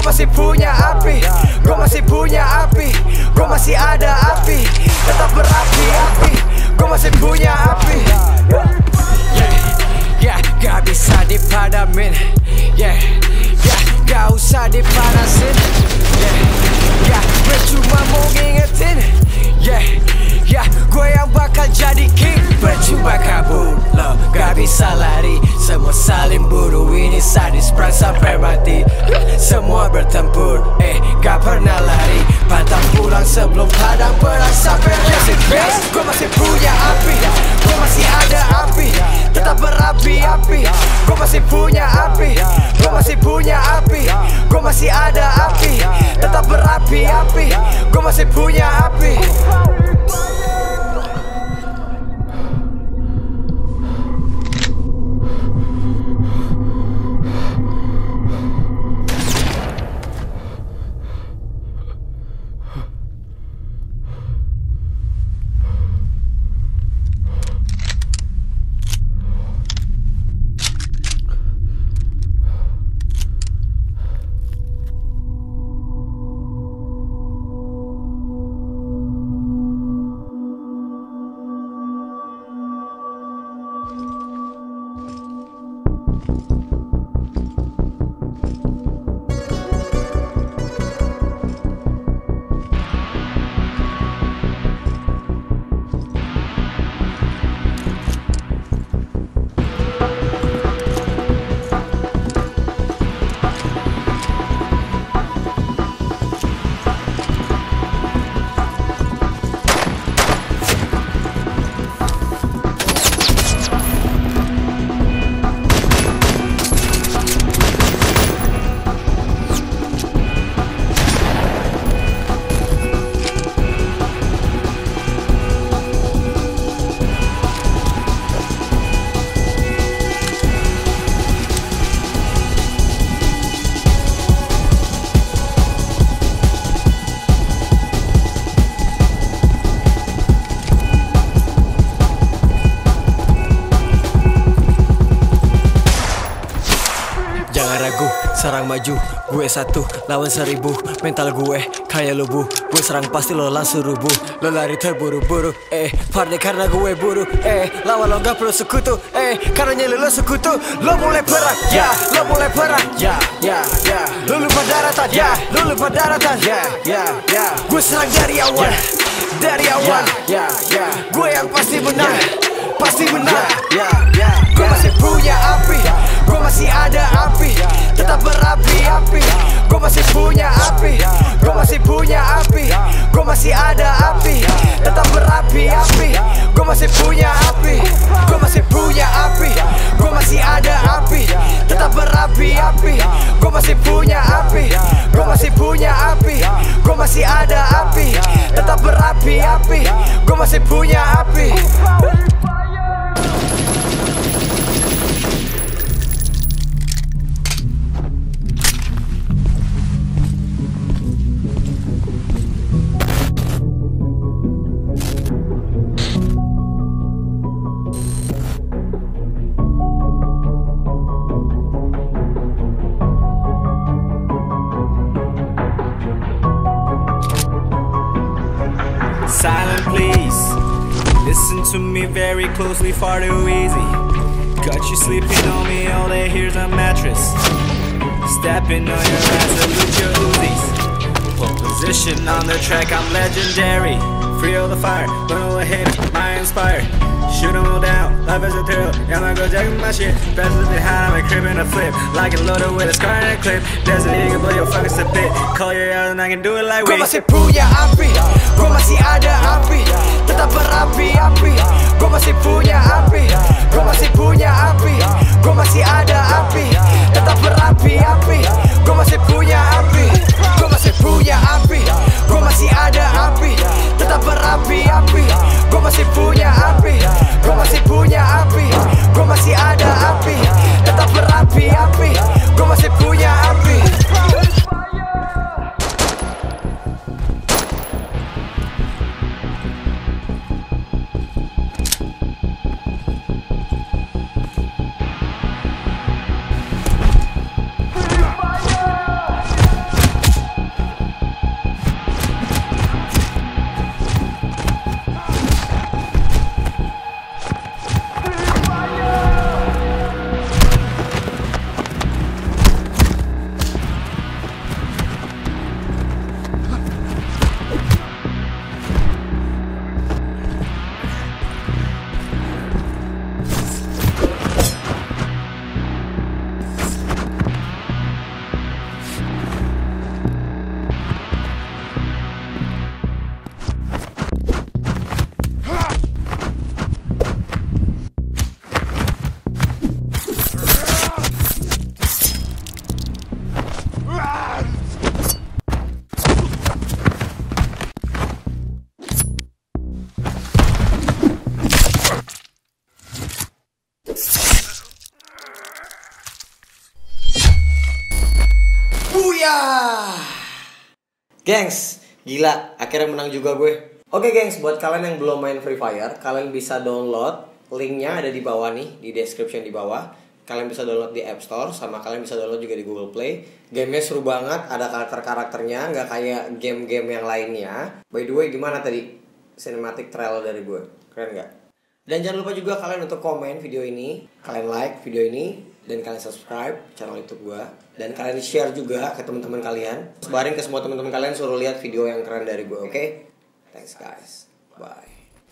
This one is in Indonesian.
masih punya api, gue masih punya api, gue masih ada api, tetap berapi-api, gue masih punya api. Gak bisa dipadamin, gak usah dipanasin, percuma mau ngingetin, gue yang bakal jadi king. Percuma kabur, lo gak bisa lari, semua saling buru, ini sadis perang sampai mati. Semua bertempur, gak pernah lari, pantang pulang sebelum padang perang sampai mati. Gue masih punya api, gue masih ada api, tetap berapi-api, gue masih punya api, gue masih punya api, gue masih ada api, tetap berapi-api, gue masih punya api. Jangan ragu, serang maju, gue satu lawan 1000. Mental gue kayak lubu, gue serang pasti lo langsung rubuh. Lo lari terburu-buru, party karena gue buru, lawan lo gak perlu sekutu, karena nyali lo sekutu. Lo mulai perang, lo mulai perang, lo lupa daratan, lo lupa daratan, gue serang dari awal, dari awal, gue yang pasti menang, pasti menang. Gue masih punya api, gue masih ada api, tetap berapi-api, gue masih punya api, gue masih punya api, gue masih ada api, tetap berapi-api, gue masih punya api, gue masih punya api, gue masih ada api, tetap berapi-api, gue masih punya api, gue masih punya api, gue masih ada api, tetap berapi-api, gue masih punya api. Silent please, listen to me very closely, far too easy. Got you sleeping on me all day, here's a mattress. Stepping on your ass, salute your Uzis. Pole position on the track, I'm legendary. Free all the fire, burn all the haters, my inspired. Shoot them all down, life is a thrill. Yeah, I'm gonna go jacking my shit. Best behind, I'm a crib and a flip. Like a loader with a scar and a clip. Desert eagle, blow your fucking spit. Call your out and I can do it like Gue we. masih punya api, gue masih ada api, tetap berapi-api, gue masih punya api, gue masih punya api, gue masih ada api, tetap berapi-api, gue masih punya api, gue masih punya api, gue masih ada api, tetap berapi-api, gue masih punya api, gue masih punya api, gue masih ada api, tetap berapi-api, gue masih punya api. Gengs, gila, akhirnya menang juga gue. Oke gengs, buat kalian yang belum main Free Fire, kalian bisa download, linknya ada di bawah nih, di description di bawah. Kalian bisa download di App Store, sama kalian bisa download juga di Google Play. Gamenya seru banget, ada karakter-karakternya, nggak kayak game-game yang lainnya. By the way, gimana tadi cinematic trailer dari gue? Keren nggak? Dan jangan lupa juga kalian untuk komen video ini, kalian like video ini, dan kalian subscribe channel YouTube gue, dan kalian share juga ke teman-teman kalian. Sebarin ke semua teman-teman kalian, suruh lihat video yang keren dari gue, oke? Thanks guys, bye.